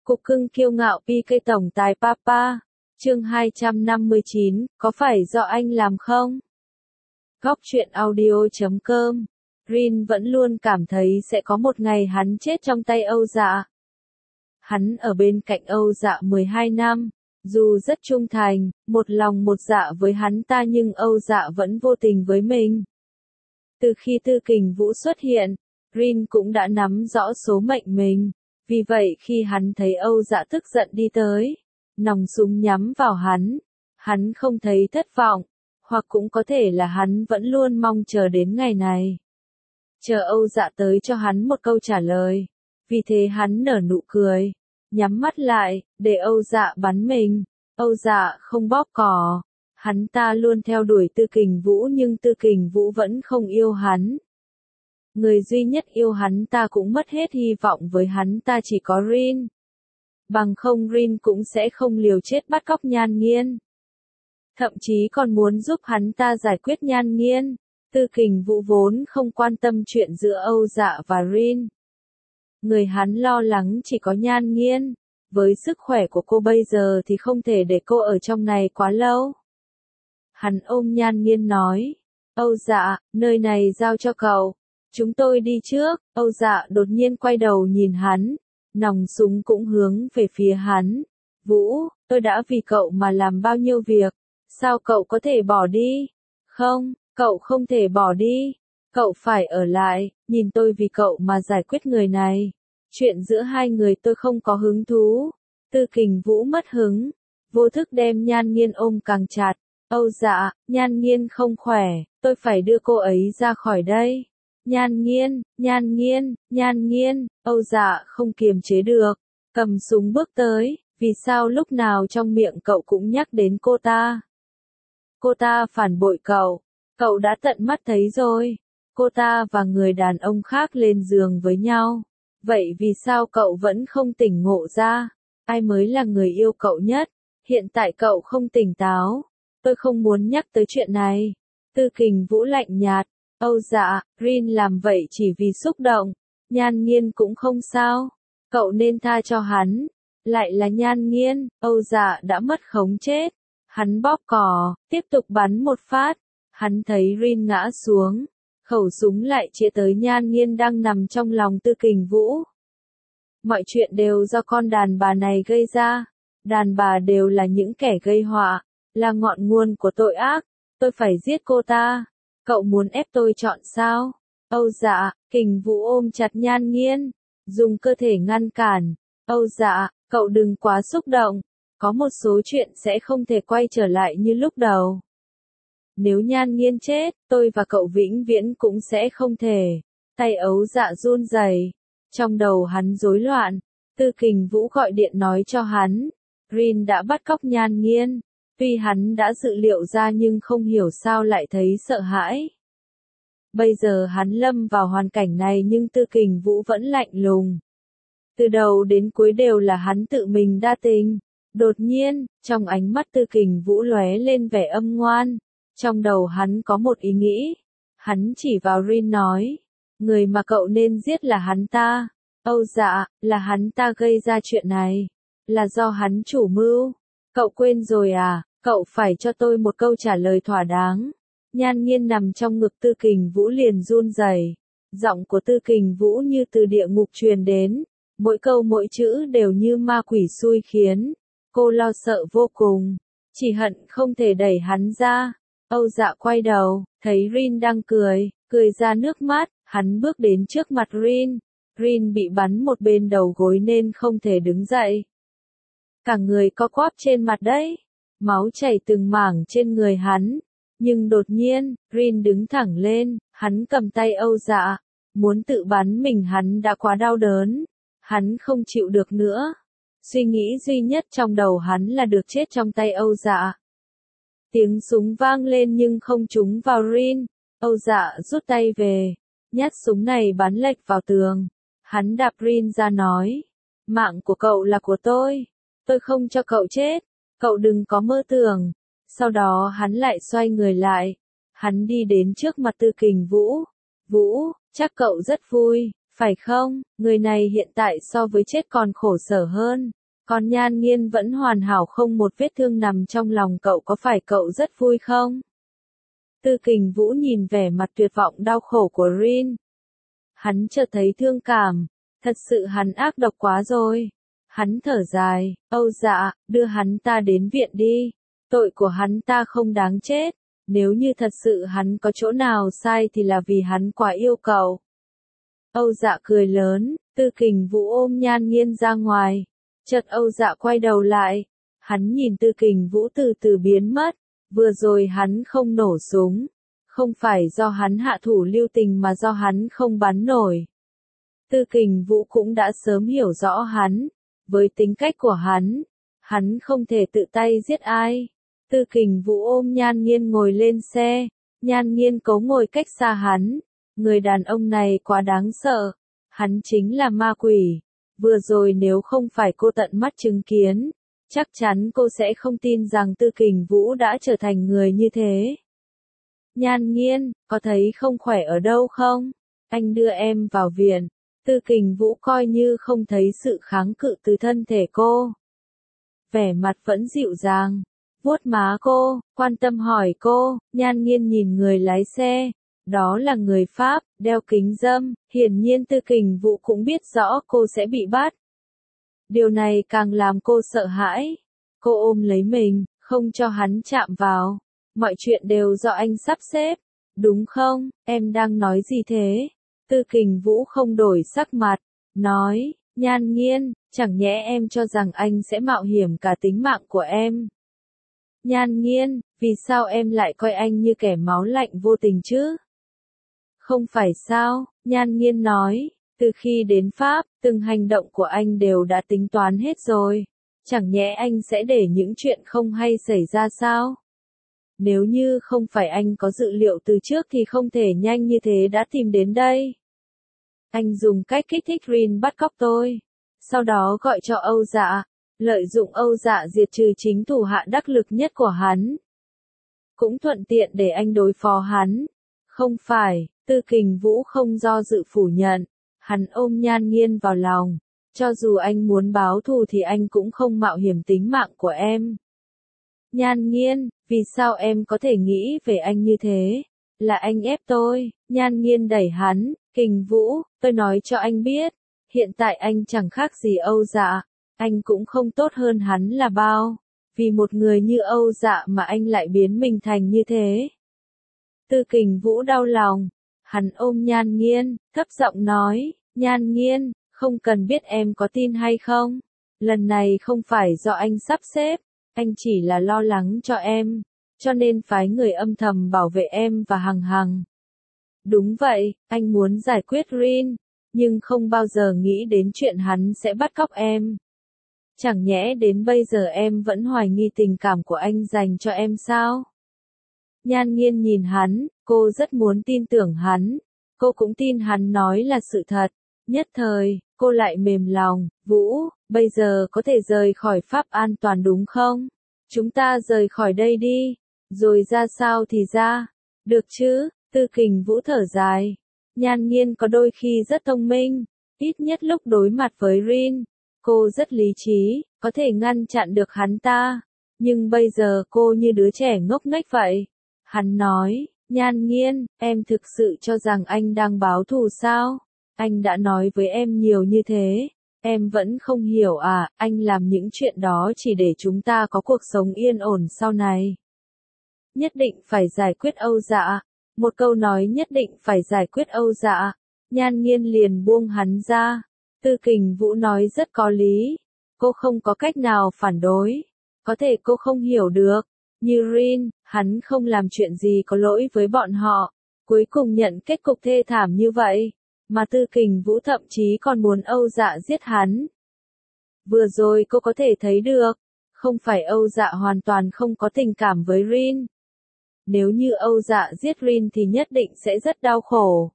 Cục cưng kiêu ngạo PK tổng tài Papa. Chương 259, có phải do anh làm không? Góc truyện audio.com. Rin vẫn luôn cảm thấy sẽ có một ngày hắn chết trong tay Âu Dạ. Hắn ở bên cạnh Âu Dạ 12 năm, dù rất trung thành, một lòng một dạ với hắn ta nhưng Âu Dạ vẫn vô tình với mình. Từ khi Tư Kình Vũ xuất hiện, Rin cũng đã nắm rõ số mệnh mình. Vì vậy khi hắn thấy Âu Dạ tức giận đi tới, nòng súng nhắm vào hắn không thấy thất vọng, hoặc cũng có thể là hắn vẫn luôn mong chờ đến ngày này. Chờ Âu Dạ tới cho hắn một câu trả lời. Vì thế hắn nở nụ cười, nhắm mắt lại, để Âu Dạ bắn mình. Âu Dạ không bóp cò. Hắn ta luôn theo đuổi Tư Kình Vũ nhưng Tư Kình Vũ vẫn không yêu hắn. Người duy nhất yêu hắn ta cũng mất hết hy vọng với hắn ta chỉ có Rin. Bằng không Rin cũng sẽ không liều chết bắt cóc Nhan Nghiên. Thậm chí còn muốn giúp hắn ta giải quyết Nhan Nghiên. Tư Kình Vũ vốn không quan tâm chuyện giữa Âu Dạ và Rin. Người hắn lo lắng chỉ có Nhan Nghiên. Với sức khỏe của cô bây giờ thì không thể để cô ở trong này quá lâu. Hắn ôm Nhan Nghiên nói. Âu Dạ, nơi này giao cho cậu. Chúng tôi đi trước. Âu Dạ đột nhiên quay đầu nhìn hắn. Nòng súng cũng hướng về phía hắn. Vũ, tôi đã vì cậu mà làm bao nhiêu việc. Sao cậu có thể bỏ đi? Không, cậu không thể bỏ đi. Cậu phải ở lại, nhìn tôi vì cậu mà giải quyết người này. Chuyện giữa hai người tôi không có hứng thú. Tư Kình Vũ mất hứng. Vô thức đem Nhan Nghiên ôm càng chặt. Âu Dạ, Nhan Nghiên không khỏe, tôi phải đưa cô ấy ra khỏi đây. Nhan Nghiên, Nhan Nghiên, Nhan Nghiên, Âu Dạ không kiềm chế được, cầm súng bước tới, vì sao lúc nào trong miệng cậu cũng nhắc đến cô ta? Cô ta phản bội cậu đã tận mắt thấy rồi, cô ta và người đàn ông khác lên giường với nhau, vậy vì sao cậu vẫn không tỉnh ngộ ra? Ai mới là người yêu cậu nhất? Hiện tại cậu không tỉnh táo, tôi không muốn nhắc tới chuyện này. Tư Kình Vũ lạnh nhạt. Âu Dạ, Rin làm vậy chỉ vì xúc động. Nhan Nghiên cũng không sao. Cậu nên tha cho hắn. Lại là Nhan Nghiên, Âu Dạ đã mất khống chết. Hắn bóp cò, tiếp tục bắn một phát. Hắn thấy Rin ngã xuống. Khẩu súng lại chĩa tới Nhan Nghiên đang nằm trong lòng Tư Kình Vũ. Mọi chuyện đều do con đàn bà này gây ra. Đàn bà đều là những kẻ gây họa, là ngọn nguồn của tội ác. Tôi phải giết cô ta. Cậu muốn ép tôi chọn sao? Âu Dạ, Kình Vũ ôm chặt Nhan Nghiên, dùng cơ thể ngăn cản. Âu Dạ, cậu đừng quá xúc động. Có một số chuyện sẽ không thể quay trở lại như lúc đầu. Nếu Nhan Nghiên chết, tôi và cậu vĩnh viễn cũng sẽ không thể. Tay Âu Dạ run rẩy, trong đầu hắn rối loạn. Tư Kình Vũ gọi điện nói cho hắn, Rin đã bắt cóc Nhan Nghiên. Tuy hắn đã dự liệu ra nhưng không hiểu sao lại thấy sợ hãi. Bây giờ hắn lâm vào hoàn cảnh này nhưng Tư Kình Vũ vẫn lạnh lùng. Từ đầu đến cuối đều là hắn tự mình đa tình. Đột nhiên, trong ánh mắt Tư Kình Vũ lóe lên vẻ âm ngoan. Trong đầu hắn có một ý nghĩ. Hắn chỉ vào Rin nói. Người mà cậu nên giết là hắn ta. Âu Dạ, là hắn ta gây ra chuyện này. Là do hắn chủ mưu. Cậu quên rồi à, cậu phải cho tôi một câu trả lời thỏa đáng. Nhan Nghiên nằm trong ngực Tư Kình Vũ liền run rẩy. Giọng của Tư Kình Vũ như từ địa ngục truyền đến. Mỗi câu mỗi chữ đều như ma quỷ xui khiến. Cô lo sợ vô cùng. Chỉ hận không thể đẩy hắn ra. Âu Dạ quay đầu, thấy Rin đang cười ra nước mắt. Hắn bước đến trước mặt Rin. Rin bị bắn một bên đầu gối nên không thể đứng dậy. Cả người co quắp trên mặt đấy. Máu chảy từng mảng trên người hắn. Nhưng đột nhiên, Rin đứng thẳng lên, hắn cầm tay Âu Dạ. Muốn tự bắn mình hắn đã quá đau đớn. Hắn không chịu được nữa. Suy nghĩ duy nhất trong đầu hắn là được chết trong tay Âu Dạ. Tiếng súng vang lên nhưng không trúng vào Rin. Âu Dạ rút tay về. Nhát súng này bắn lệch vào tường. Hắn đạp Rin ra nói. Mạng của cậu là của tôi. Tôi không cho cậu chết. Cậu đừng có mơ tưởng. Sau đó hắn lại xoay người lại. Hắn đi đến trước mặt Tư Kình Vũ. Vũ, chắc cậu rất vui, Phải không, người này hiện tại so với chết còn khổ sở hơn. Còn Nhan Nghiên vẫn hoàn hảo không một vết thương nằm trong lòng cậu, có phải cậu rất vui không? Tư Kình Vũ nhìn vẻ mặt tuyệt vọng đau khổ của Rin. Hắn chợt thấy thương cảm, thật sự hắn ác độc quá rồi. Hắn thở dài, Âu Dạ, đưa hắn ta đến viện đi. Tội của hắn ta không đáng chết. Nếu như thật sự hắn có chỗ nào sai thì là vì hắn quá yêu cậu. Âu Dạ cười lớn, Tư Kình Vũ ôm Nhan Nghiên ra ngoài. Chợt Âu Dạ quay đầu lại. Hắn nhìn Tư Kình Vũ từ từ biến mất. Vừa rồi hắn không nổ súng. Không phải do hắn hạ thủ lưu tình mà do hắn không bắn nổi. Tư Kình Vũ cũng đã sớm hiểu rõ hắn. Với tính cách của hắn không thể tự tay giết ai. Tư Kình Vũ ôm Nhan Nghiên ngồi lên xe. Nhan Nghiên cố ngồi cách xa hắn. Người đàn ông này quá đáng sợ. Hắn chính là ma quỷ. Vừa rồi nếu không phải cô tận mắt chứng kiến, chắc chắn cô sẽ không tin rằng Tư Kình Vũ đã trở thành người như thế. Nhan Nghiên, có thấy không khỏe ở đâu không? Anh đưa em vào viện. Tư Kình Vũ coi như không thấy sự kháng cự từ thân thể cô. Vẻ mặt vẫn dịu dàng, vuốt má cô, quan tâm hỏi cô. Nhan Nghiên nhìn người lái xe. Đó là người Pháp, đeo kính râm, hiển nhiên Tư Kình Vũ cũng biết rõ cô sẽ bị bắt. Điều này càng làm cô sợ hãi. Cô ôm lấy mình, không cho hắn chạm vào. Mọi chuyện đều do anh sắp xếp, đúng không? Em đang nói gì thế? Tư Kình Vũ không đổi sắc mặt, nói, Nhan Nghiên, chẳng nhẽ em cho rằng anh sẽ mạo hiểm cả tính mạng của em? Nhan Nghiên, vì sao em lại coi anh như kẻ máu lạnh vô tình chứ? Không phải sao, Nhan Nghiên nói, từ khi đến Pháp, từng hành động của anh đều đã tính toán hết rồi. Chẳng nhẽ anh sẽ để những chuyện không hay xảy ra sao? Nếu như không phải anh có dự liệu từ trước thì không thể nhanh như thế đã tìm đến đây. Anh dùng cách kích thích Rin bắt cóc tôi. Sau đó gọi cho Âu Dạ, lợi dụng Âu Dạ diệt trừ chính thủ hạ đắc lực nhất của hắn. Cũng thuận tiện để anh đối phó hắn. Không phải, Tư Kình Vũ không do dự phủ nhận. Hắn ôm Nhan Nghiên vào lòng. Cho dù anh muốn báo thù thì anh cũng không mạo hiểm tính mạng của em. Nhan Nghiên, vì sao em có thể nghĩ về anh như thế? Là anh ép tôi. Nhan Nghiên đẩy hắn. Kình Vũ, tôi nói cho anh biết. Hiện tại anh chẳng khác gì Âu Dạ. Anh cũng không tốt hơn hắn là bao. Vì một người như Âu Dạ mà anh lại biến mình thành như thế. Tư Kình Vũ đau lòng. Hắn ôm Nhan Nghiên, thấp giọng nói, Nhan Nghiên, không cần biết em có tin hay không. Lần này không phải do anh sắp xếp, anh chỉ là lo lắng cho em, cho nên phái người âm thầm bảo vệ em và Hằng Hằng. Đúng vậy, anh muốn giải quyết Rin, nhưng không bao giờ nghĩ đến chuyện hắn sẽ bắt cóc em. Chẳng nhẽ đến bây giờ em vẫn hoài nghi tình cảm của anh dành cho em sao? Nhan Nghiên nhìn hắn, cô rất muốn tin tưởng hắn. Cô cũng tin hắn nói là sự thật. Nhất thời, cô lại mềm lòng. Vũ, bây giờ có thể rời khỏi Pháp an toàn đúng không? Chúng ta rời khỏi đây đi. Rồi ra sao thì ra. Được chứ? Tư Kình Vũ thở dài. Nhan Nghiên có đôi khi rất thông minh. Ít nhất lúc đối mặt với Rin, cô rất lý trí, có thể ngăn chặn được hắn ta. Nhưng bây giờ cô như đứa trẻ ngốc nghếch vậy. Hắn nói, Nhan Nghiên, em thực sự cho rằng anh đang báo thù sao? Anh đã nói với em nhiều như thế. Em vẫn không hiểu à, anh làm những chuyện đó chỉ để chúng ta có cuộc sống yên ổn sau này. Nhất định phải giải quyết Âu Dạ. Một câu nói nhất định phải giải quyết Âu Dạ. Nhan Nghiên liền buông hắn ra. Tư Kình Vũ nói rất có lý. Cô không có cách nào phản đối. Có thể cô không hiểu được. Như Rin, hắn không làm chuyện gì có lỗi với bọn họ. Cuối cùng nhận kết cục thê thảm như vậy. Mà Tư Kình Vũ thậm chí còn muốn Âu Dạ giết hắn. Vừa rồi cô có thể thấy được. Không phải Âu Dạ hoàn toàn không có tình cảm với Rin. Nếu như Âu Dạ giết Rin thì nhất định sẽ rất đau khổ.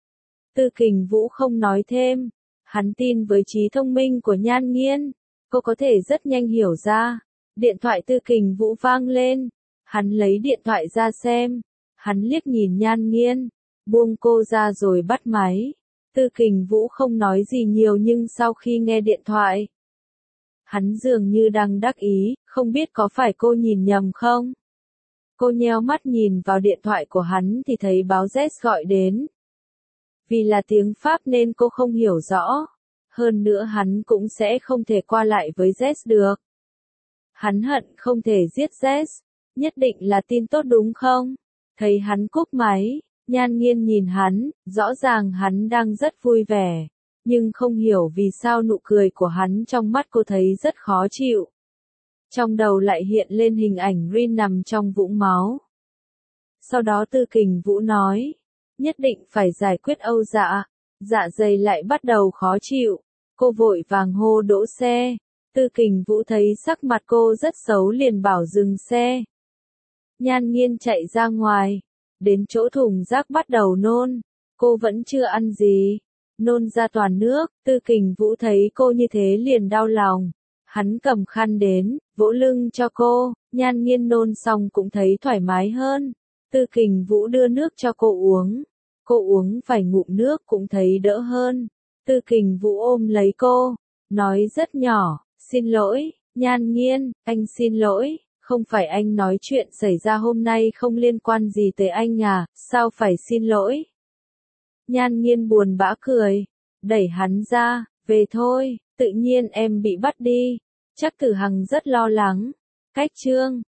Tư Kình Vũ không nói thêm. Hắn tin với trí thông minh của Nhan Nghiên. Cô có thể rất nhanh hiểu ra. Điện thoại Tư Kình Vũ vang lên. Hắn lấy điện thoại ra xem. Hắn liếc nhìn Nhan Nghiên. Buông cô ra rồi bắt máy. Tư Kình Vũ không nói gì nhiều nhưng sau khi nghe điện thoại, hắn dường như đang đắc ý, không biết có phải cô nhìn nhầm không? Cô nheo mắt nhìn vào điện thoại của hắn thì thấy báo Z gọi đến. Vì là tiếng Pháp nên cô không hiểu rõ. Hơn nữa hắn cũng sẽ không thể qua lại với Z được. Hắn hận không thể giết Z. Nhất định là tin tốt đúng không? Thấy hắn cúp máy, Nhan Nghiên nhìn hắn, rõ ràng hắn đang rất vui vẻ. Nhưng không hiểu vì sao nụ cười của hắn trong mắt cô thấy rất khó chịu. Trong đầu lại hiện lên hình ảnh Rin nằm trong vũng máu. Sau đó Tư Kình Vũ nói, nhất định phải giải quyết Âu Dạ. Dạ dày lại bắt đầu khó chịu. Cô vội vàng hô đỗ xe. Tư Kình Vũ thấy sắc mặt cô rất xấu liền bảo dừng xe. Nhan Nghiên chạy ra ngoài. Đến chỗ thùng rác bắt đầu nôn. Cô vẫn chưa ăn gì. Nôn ra toàn nước. Tư Kình Vũ thấy cô như thế liền đau lòng. Hắn cầm khăn đến, vỗ lưng cho cô. Nhan Nghiên nôn xong cũng thấy thoải mái hơn. Tư Kình Vũ đưa nước cho cô uống. Cô uống phải ngụm nước cũng thấy đỡ hơn. Tư Kình Vũ ôm lấy cô, nói rất nhỏ, xin lỗi, Nhan Nghiên, anh xin lỗi, không phải anh nói chuyện xảy ra hôm nay không liên quan gì tới anh à, sao phải xin lỗi? Nhan Nghiên buồn bã cười, đẩy hắn ra, về thôi, tự nhiên em bị bắt đi, chắc Tử Hằng rất lo lắng. Cách chương